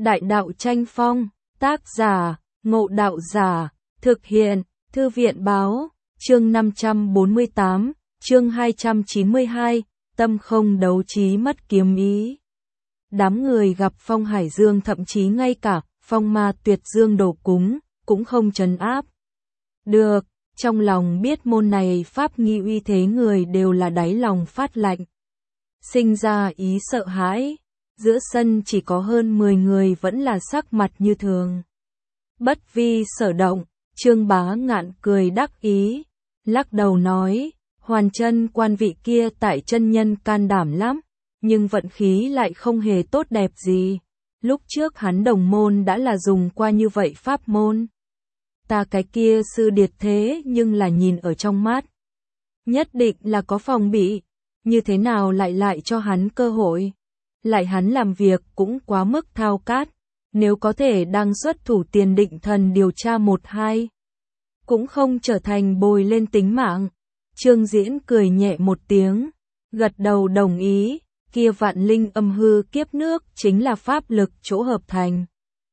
Đại đạo tranh phong, tác giả, Ngộ Đạo Giả, thực hiện, Thư viện báo, chương 548, chương 292, tâm không đấu trí mất kiếm ý. Đám người gặp Phong Hải Dương, thậm chí ngay cả Phong Ma Tuyệt Dương đồ cúng, cũng không trấn áp được, trong lòng biết môn này pháp nghi uy thế người đều là đáy lòng phát lạnh. Sinh ra ý sợ hãi, giữa sân chỉ có hơn 10 người vẫn là sắc mặt như thường. Bất vi sở động, Trương Bá Ngạn cười đắc ý, lắc đầu nói, Hoàn Chân quan vị kia tại chân nhân can đảm lắm, nhưng vận khí lại không hề tốt đẹp gì. Lúc trước hắn đồng môn đã là dùng qua như vậy pháp môn. Ta cái kia sư điệt thế nhưng là nhìn ở trong mắt. Nhất định là có phòng bị, như thế nào lại cho hắn cơ hội. Lại hắn làm việc cũng quá mức thao cát, nếu có thể đang xuất thủ Tiền Định Thần điều tra 1-2, cũng không trở thành bồi lên tính mạng. Trương Diễn cười nhẹ một tiếng, gật đầu đồng ý, kia vạn linh âm hư kiếp nước chính là pháp lực chỗ hợp thành.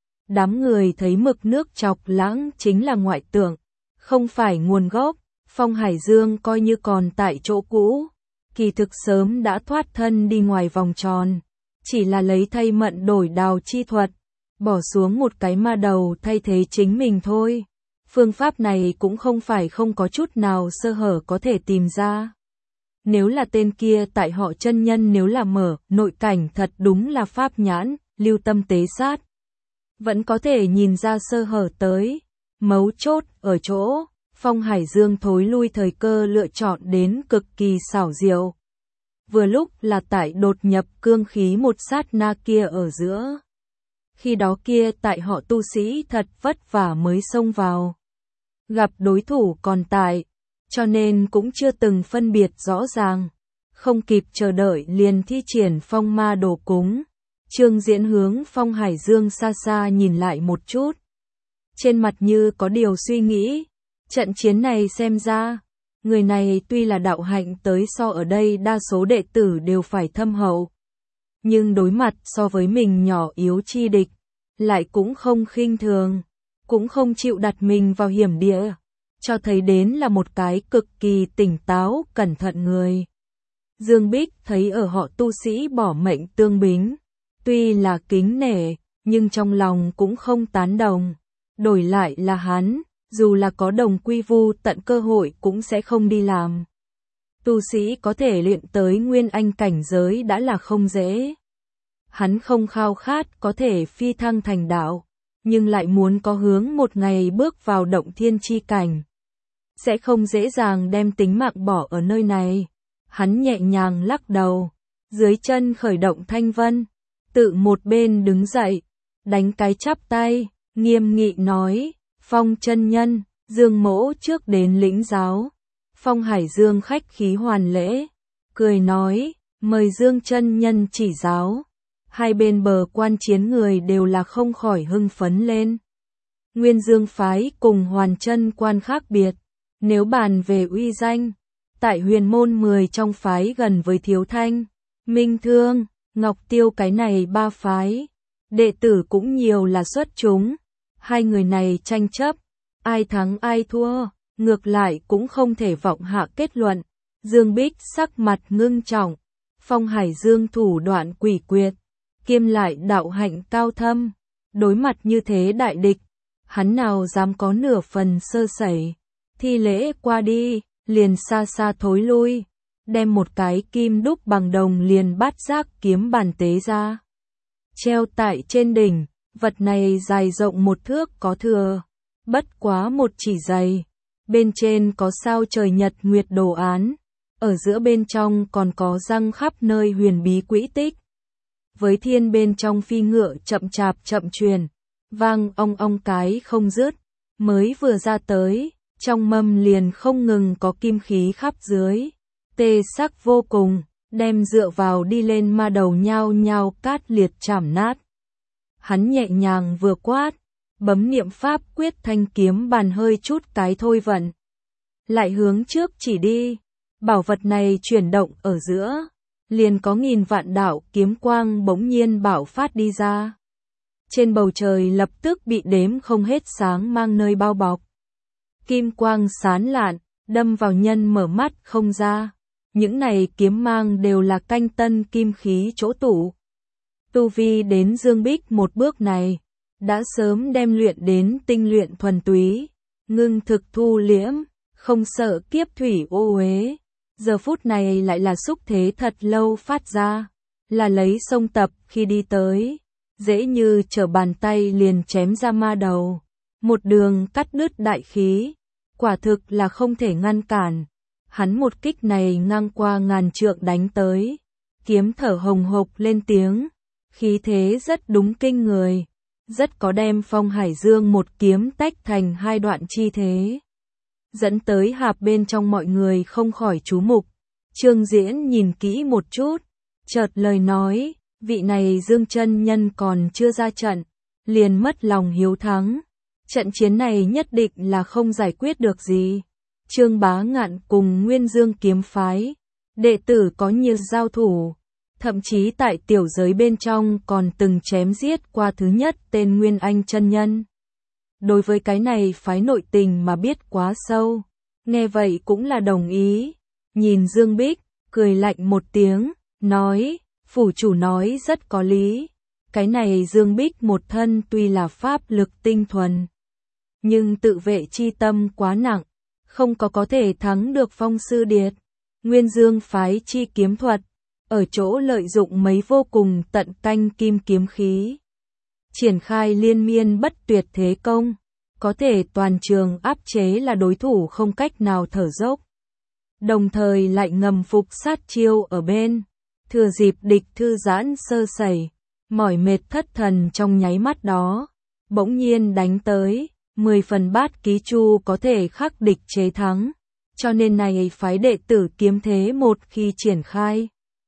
Đám người thấy mực nước chọc lãng chính là ngoại tưởng, không phải nguồn gốc. Phong Hải Dương coi như còn tại chỗ cũ, kỳ thực sớm đã thoát thân đi ngoài vòng tròn, chỉ là lấy thay mận đổi đào chi thuật, bỏ xuống một cái ma đầu thay thế chính mình thôi. Phương pháp này cũng không phải không có chút nào sơ hở có thể tìm ra. Nếu là tên kia tại họ chân nhân, nếu là mở nội cảnh thật đúng là pháp nhãn, lưu tâm tế sát, vẫn có thể nhìn ra sơ hở tới. Mấu chốt ở chỗ, Phong Hải Dương thối lui thời cơ lựa chọn đến cực kỳ xảo diệu. Vừa lúc là tại đột nhập cương khí một sát na kia ở giữa. Khi đó kia tại họ tu sĩ thật vất vả mới xông vào. Gặp đối thủ còn tại, cho nên cũng chưa từng phân biệt rõ ràng. Không kịp chờ đợi liền thi triển phong ma đồ cúng. Trương Diễn hướng Phong Hải Dương xa xa nhìn lại một chút. Trên mặt như có điều suy nghĩ. Trận chiến này xem ra, người này tuy là đạo hạnh tới so ở đây đa số đệ tử đều phải thâm hậu. Nhưng đối mặt so với mình nhỏ yếu chi địch, lại cũng không khinh thường, cũng không chịu đặt mình vào hiểm địa, cho thấy đến là một cái cực kỳ tỉnh táo, cẩn thận người. Dương Bích thấy ở họ tu sĩ bỏ mệnh tương bính, tuy là kính nể, nhưng trong lòng cũng không tán đồng. Đổi lại là hắn, dù là có đồng quy vu tận cơ hội cũng sẽ không đi làm. Tu sĩ có thể luyện tới nguyên anh cảnh giới đã là không dễ. Hắn không khao khát có thể phi thăng thành đạo, nhưng lại muốn có hướng một ngày bước vào động thiên chi cảnh. Sẽ không dễ dàng đem tính mạng bỏ ở nơi này. Hắn nhẹ nhàng lắc đầu, dưới chân khởi động thanh vân, tự một bên đứng dậy, đánh cái chắp tay, nghiêm nghị nói, Phong chân nhân, Dương mỗ trước đến lĩnh giáo. Phong Hải Dương khách khí hoàn lễ, cười nói, mời Dương chân nhân chỉ giáo. Hai bên bờ quan chiến người đều là không khỏi hưng phấn lên. Nguyên Dương phái cùng Hoàn Chân quan khác biệt, nếu bàn về uy danh, tại huyền môn 10 trong phái gần với Thiếu Thanh, Minh Thương, Ngọc Tiêu cái này 3 phái, đệ tử cũng nhiều là xuất chúng. Hai người này tranh chấp, ai thắng ai thua, ngược lại cũng không thể vọng hạ kết luận. Dương Bích sắc mặt ngưng trọng, Phong Hải Dương thủ đoạn quỷ quyệt, kiêm lại đạo hạnh cao thâm, đối mặt như thế đại địch, hắn nào dám có nửa phần sơ sẩy. Thi lễ qua đi, liền xa xa thối lui, đem một cái kim đúc bằng đồng liền bát giác kiếm bàn tế ra. Treo tại trên đỉnh, vật này dài rộng 1 thước có thừa, bất quá 1 chỉ dày, bên trên có sao trời nhật nguyệt đồ án, ở giữa bên trong còn có răng khắp nơi huyền bí quỹ tích. Với thiên bên trong phi ngựa chậm chạp chậm truyền, vang ong ong cái không dứt, mới vừa ra tới, trong mâm liền không ngừng có kim khí khắp dưới, tê sắc vô cùng, đem dựa vào đi lên ma đầu nhao nhao cát liệt chảm nát. Hắn nhẹ nhàng vừa quát, bấm niệm pháp quyết, thanh kiếm bàn hơi chút cái thôi vận. Lại hướng trước chỉ đi, bảo vật này chuyển động ở giữa, liền có nghìn vạn đạo kiếm quang bỗng nhiên bạo phát đi ra. trên bầu trời lập tức bị đếm không hết sáng mang nơi bao bọc. Kim quang sáng lạn, đâm vào nhân mở mắt không ra. Những này kiếm mang đều là canh tân kim khí chỗ tụ. Tu vi đến Dương Bích một bước này, đã sớm đem luyện đến tinh luyện thuần túy, ngưng thực thu liễm, không sợ kiếp thủy ô uế. Giờ phút này lại là xúc thế thật lâu phát ra, là lấy sông tập khi đi tới, dễ như trở bàn tay liền chém ra ma đầu, một đường cắt đứt đại khí, quả thực là không thể ngăn cản. Hắn một kích này ngang qua ngàn trượng đánh tới, kiếm thở hồng hộc lên tiếng, khí thế rất đúng kinh người, rất có đem Phong Hải Dương một kiếm tách thành hai đoạn chi thế. Dẫn tới hạp bên trong mọi người không khỏi chú mục. Trương Diễn nhìn kỹ một chút, chợt lời nói, vị này Dương chân nhân còn chưa ra trận, liền mất lòng hiếu thắng. Trận chiến này nhất định là không giải quyết được gì. Trương Bá Ngạn cùng Nguyên Dương kiếm phái, đệ tử có nhiều giao thủ, thậm chí tại tiểu giới bên trong còn từng chém giết qua thứ nhất tên Nguyên Anh chân nhân. Đối với cái này phái nội tình mà biết quá sâu, nghe vậy cũng là đồng ý. Nhìn Dương Bích, cười lạnh một tiếng, nói, phủ chủ nói rất có lý. Cái này Dương Bích một thân tuy là pháp lực tinh thuần, nhưng tự vệ chi tâm quá nặng, không có thể thắng được Phong Sư Điệt. Nguyên Dương phái chi kiếm thuật, ở chỗ lợi dụng mấy vô cùng tận canh kim kiếm khí, triển khai liên miên bất tuyệt thế công, có thể toàn trường áp chế là đối thủ không cách nào thở dốc. Đồng thời lại ngầm phục sát chiêu ở bên, thừa dịp địch thư giãn sơ sẩy, mỏi mệt thất thần trong nháy mắt đó, bỗng nhiên đánh tới, 10 phần bát ký chu có thể khắc địch chế thắng, cho nên này phái đệ tử kiếm thế một khi triển khai,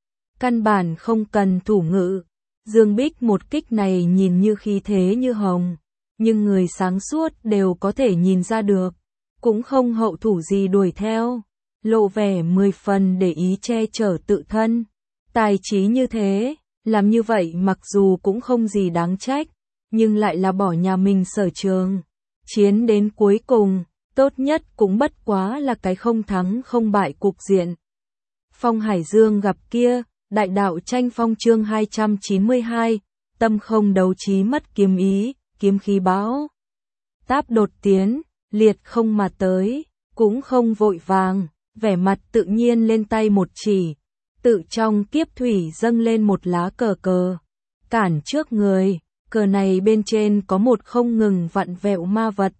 căn bản không cần thủ ngữ. Dương Bích một kích này nhìn như khí thế như hồng, nhưng người sáng suốt đều có thể nhìn ra được, cũng không hậu thủ gì đuổi theo, lộ vẻ 10 phần để ý che chở tự thân. Tài trí như thế, làm như vậy mặc dù cũng không gì đáng trách, nhưng lại là bỏ nhà mình sở trường. Chiến đến cuối cùng, tốt nhất cũng bất quá là cái không thắng không bại cục diện. Phong Hải Dương gặp kia, đại đạo tranh phong chương 292, tâm không đấu trí mất kiếm ý, kiếm khí bão táp đột tiến, liệt không mà tới, cũng không vội vàng, vẻ mặt tự nhiên lên tay một chỉ, tự trong kiếp thủy dâng lên một lá cờ cờ, cản trước người, cờ này bên trên có một không ngừng vặn vẹo ma vật.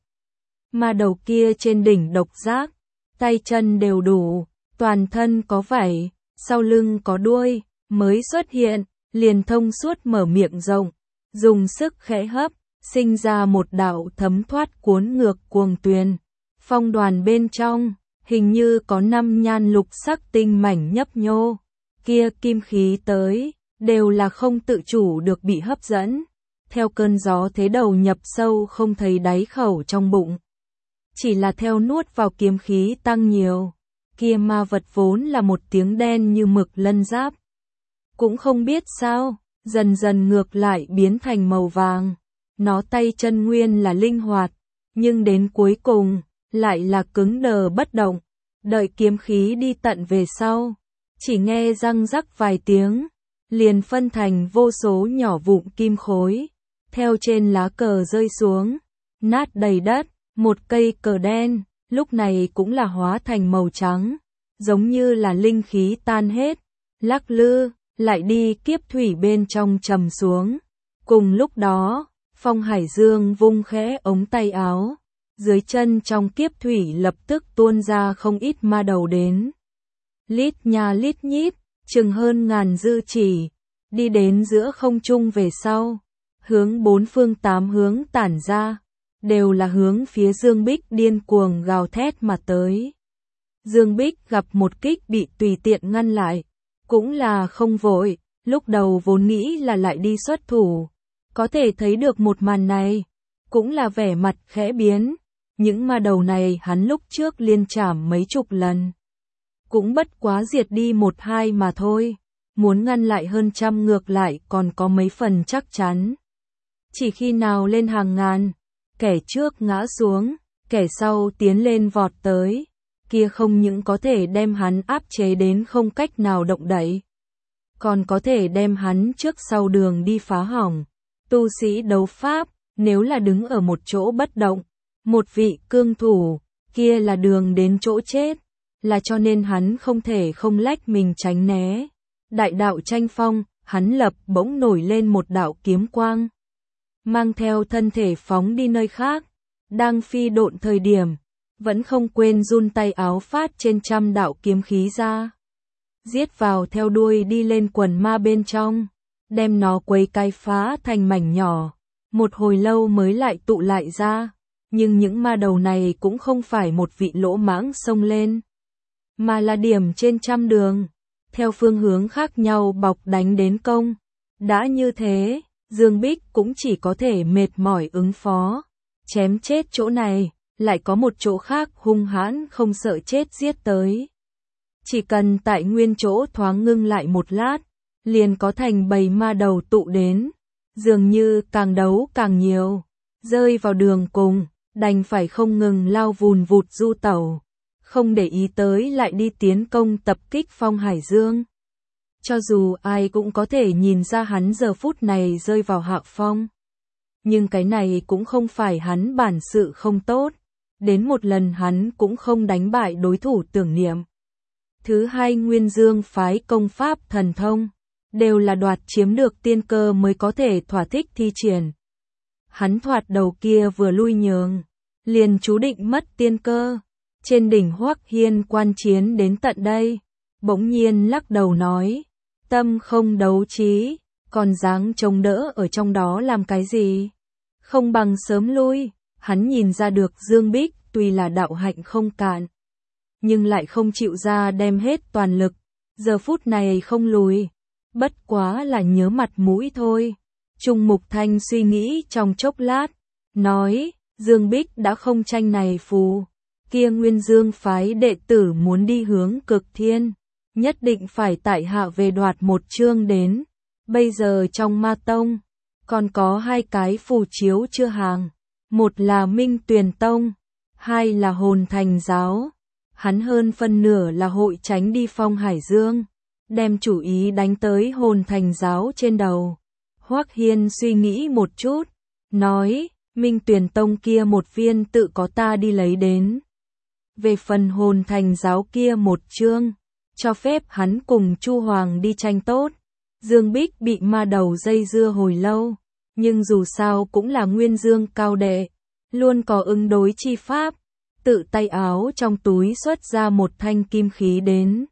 Ma đầu kia trên đỉnh độc giác, tay chân đều đủ, toàn thân có vảy, sau lưng có đuôi, mới xuất hiện, liền thông suốt mở miệng rộng, dùng sức khẽ hấp, sinh ra một đạo thấm thoát cuốn ngược cuồng tuyền. Phong đoàn bên trong, hình như có 5 nhan lục sắc tinh mảnh nhấp nhô, kia kim khí tới, đều là không tự chủ được bị hấp dẫn, theo cơn gió thế đầu nhập sâu không thấy đáy khẩu trong bụng. Chỉ là theo nuốt vào kiếm khí tăng nhiều, kia ma vật vốn là một tiếng đen như mực lân giáp. Cũng không biết sao, dần dần ngược lại biến thành màu vàng, nó tay chân nguyên là linh hoạt, nhưng đến cuối cùng, lại là cứng đờ bất động, đợi kiếm khí đi tận về sau, chỉ nghe răng rắc vài tiếng, liền phân thành vô số nhỏ vụn kim khối, theo trên lá cờ rơi xuống, nát đầy đất, một cây cờ đen, lúc này cũng là hóa thành màu trắng, giống như là linh khí tan hết, lắc lư, lại đi kiếp thủy bên trong trầm xuống. Cùng lúc đó, Phong Hải Dương vung khẽ ống tay áo, dưới chân trong kiếp thủy lập tức tuôn ra không ít ma đầu đến. Lít nha lít nhít, chừng hơn ngàn dư chỉ, đi đến giữa không trung về sau, hướng bốn phương tám hướng tản ra, đều là hướng phía Dương Bích điên cuồng gào thét mà tới. Dương Bích gặp một kích bị tùy tiện ngăn lại, cũng là không vội, lúc đầu vốn nghĩ là lại đi xuất thủ, có thể thấy được một màn này, cũng là vẻ mặt khẽ biến, những ma đầu này hắn lúc trước liên trảm mấy chục lần, cũng bất quá diệt đi 1-2 mà thôi, muốn ngăn lại hơn trăm ngược lại còn có mấy phần chắc chắn. Chỉ khi nào lên hàng ngàn, kẻ trước ngã xuống, kẻ sau tiến lên vọt tới, kia không những có thể đem hắn áp chế đến không cách nào động đậy, còn có thể đem hắn trước sau đường đi phá hỏng. Tu sĩ đấu pháp, nếu là đứng ở một chỗ bất động, một vị cương thủ, kia là đường đến chỗ chết, là cho nên hắn không thể không lách mình tránh né. Đại đạo tranh phong, hắn lập bỗng nổi lên một đạo kiếm quang, mang theo thân thể phóng đi nơi khác, đang phi độn thời điểm, vẫn không quên run tay áo phát trên trăm đạo kiếm khí ra, giết vào theo đuôi đi lên quần ma bên trong, đem nó quấy cái phá thành mảnh nhỏ, một hồi lâu mới lại tụ lại ra, nhưng những ma đầu này cũng không phải một vị lỗ mãng xông lên, mà là điểm trên trăm đường, theo phương hướng khác nhau bọc đánh đến công. Đã như thế, Dương Bích cũng chỉ có thể mệt mỏi ứng phó, chém chết chỗ này, lại có một chỗ khác hung hãn không sợ chết giết tới. Chỉ cần tại nguyên chỗ thoáng ngưng lại một lát, liền có thành bầy ma đầu tụ đến, dường như càng đấu càng nhiều, rơi vào đường cùng, đành phải không ngừng lao vùn vụt du tẩu, không để ý tới lại đi tiến công tập kích Phong Hải Dương. Cho dù ai cũng có thể nhìn ra hắn giờ phút này rơi vào hạ phong, nhưng cái này cũng không phải hắn bản sự không tốt, đến một lần hắn cũng không đánh bại đối thủ tưởng niệm. Thứ hai, Nguyên Dương phái công pháp thần thông, đều là đoạt chiếm được tiên cơ mới có thể thỏa thích thi triển. Hắn thoạt đầu kia vừa lui nhường, liền chú định mất tiên cơ. Trên đỉnh Hoắc Hiên quan chiến đến tận đây, bỗng nhiên lắc đầu nói, tâm không đấu trí, còn dáng chống đỡ ở trong đó làm cái gì? Không bằng sớm lui. Hắn nhìn ra được Dương Bích tuy là đạo hạnh không cạn, nhưng lại không chịu ra đem hết toàn lực, giờ phút này không lùi, bất quá là nhớ mặt mũi thôi. Trung Mục Thanh suy nghĩ trong chốc lát, nói, Dương Bích đã không tranh này phù, kia Nguyên Dương phái đệ tử muốn đi hướng Cực Thiên, nhất định phải tại hạ về đoạt một chương đến. Bây giờ trong Ma Tông, còn có hai cái phù chiếu chưa hàng, một là Minh Tuyền Tông, hai là Hồn Thành Giáo. Hắn hơn phân nửa là hội tránh đi Phong Hải Dương, đem chủ ý đánh tới Hồn Thành Giáo trên đầu. Hoắc Hiên suy nghĩ một chút, nói, Minh Tuyền Tông kia một viên tự có ta đi lấy đến. Về phần Hồn Thành Giáo kia một chương, cho phép hắn cùng Chu Hoàng đi tranh tốt. Dương Bích bị ma đầu dây dưa hồi lâu, nhưng dù sao cũng là Nguyên Dương cao đệ, luôn có ứng đối chi pháp, tự tay áo trong túi xuất ra một thanh kim khí đến.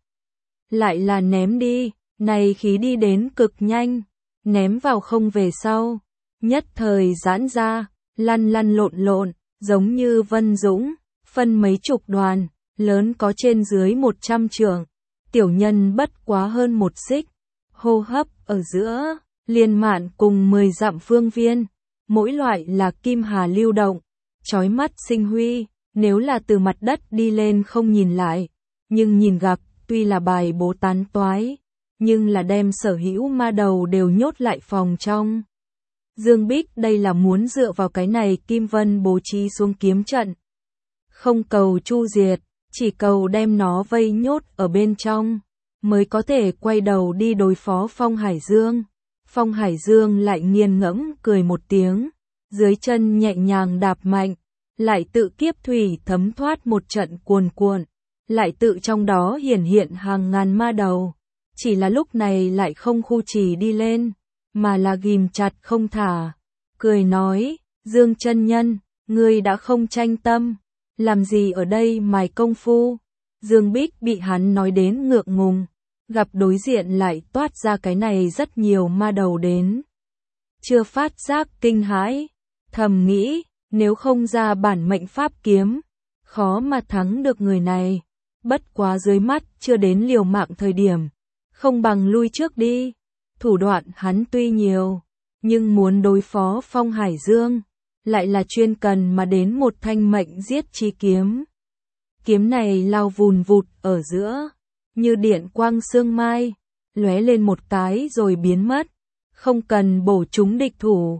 Lại là ném đi, này khí đi đến cực nhanh, ném vào không về sau, nhất thời giãn ra, lăn lăn lộn lộn, giống như Vân Dũng, phân mấy chục đoàn, lớn có trên dưới 100 trượng, tiểu nhân bất quá hơn một xích, hô hấp ở giữa, liên mạn cùng 10 dặm phương viên, mỗi loại là kim hà lưu động, chói mắt sinh huy, nếu là từ mặt đất đi lên không nhìn lại, nhưng nhìn gặp, tuy là bài bố tán toái, nhưng là đem sở hữu ma đầu đều nhốt lại phòng trong. Dương Bích đây là muốn dựa vào cái này Kim Vân bố trí xuống kiếm trận. Không cầu chu diệt, chỉ cầu đem nó vây nhốt ở bên trong, mới có thể quay đầu đi đối phó Phong Hải Dương. Phong Hải Dương lại nghiền ngẫm cười một tiếng, dưới chân nhẹ nhàng đạp mạnh, lại tự kiếp thủy thấm thoát một trận cuồn cuộn, lại tự trong đó hiển hiện hàng ngàn ma đầu, chỉ là lúc này lại không khu trì đi lên, mà là ghim chặt không thả, cười nói, Dương chân nhân, ngươi đã không tranh tâm, làm gì ở đây mài công phu. Dương Bích bị hắn nói đến ngượng ngùng, gặp đối diện lại toát ra cái này rất nhiều ma đầu đến. Chưa phát giác kinh hãi, thầm nghĩ, nếu không ra bản mệnh pháp kiếm, khó mà thắng được người này, bất quá dưới mắt chưa đến liều mạng thời điểm, không bằng lui trước đi. Thủ đoạn hắn tuy nhiều, nhưng muốn đối phó Phong Hải Dương, lại là chuyên cần mà đến một thanh mệnh giết chi kiếm. Kiếm này lao vùn vụt ở giữa, như điện quang sương mai, lóe lên một cái rồi biến mất, không cần bổ trúng địch thủ,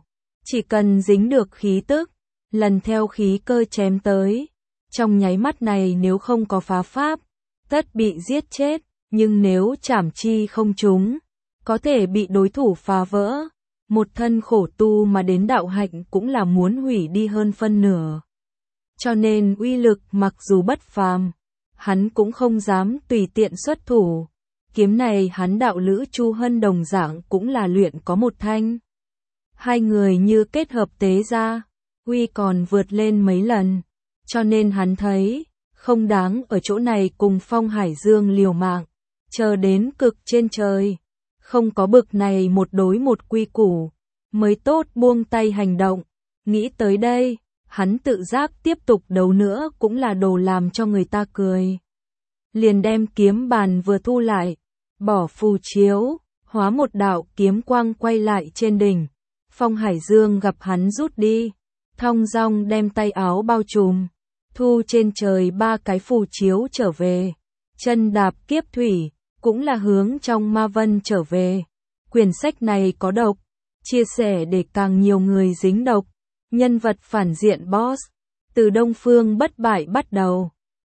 Chỉ cần dính được khí tức, lần theo khí cơ chém tới. Trong nháy mắt này nếu không có phá pháp, tất bị giết chết, nhưng nếu chảm chi không trúng, có thể bị đối thủ phá vỡ. Một thân khổ tu mà đến đạo hạnh cũng là muốn hủy đi hơn phân nửa. Cho nên uy lực mặc dù bất phàm, hắn cũng không dám tùy tiện xuất thủ. Kiếm này hắn đạo lữ Chu Hân đồng dạng cũng là luyện có một thanh. Hai người như kết hợp tế ra, uy còn vượt lên mấy lần. Cho nên hắn thấy, không đáng ở chỗ này cùng Phong Hải Dương liều mạng, chờ đến cực trên trời. Không có bực này một đối một quy củ, mới tốt buông tay hành động. Nghĩ tới đây, hắn tự giác tiếp tục đấu nữa cũng là đồ làm cho người ta cười. Liền đem kiếm bàn vừa thu lại, bỏ phù chiếu, hóa một đạo kiếm quang quay lại trên đỉnh. Phong Hải Dương gặp hắn rút đi, thong dong đem tay áo bao trùm, thu trên trời 3 cái phù chiếu trở về. Chân đạp kiếp thủy, cũng là hướng trong ma vân trở về. Quyển sách này có độc, chia sẻ để càng nhiều người dính độc. Nhân vật phản diện boss, từ Đông Phương bất bại bắt đầu.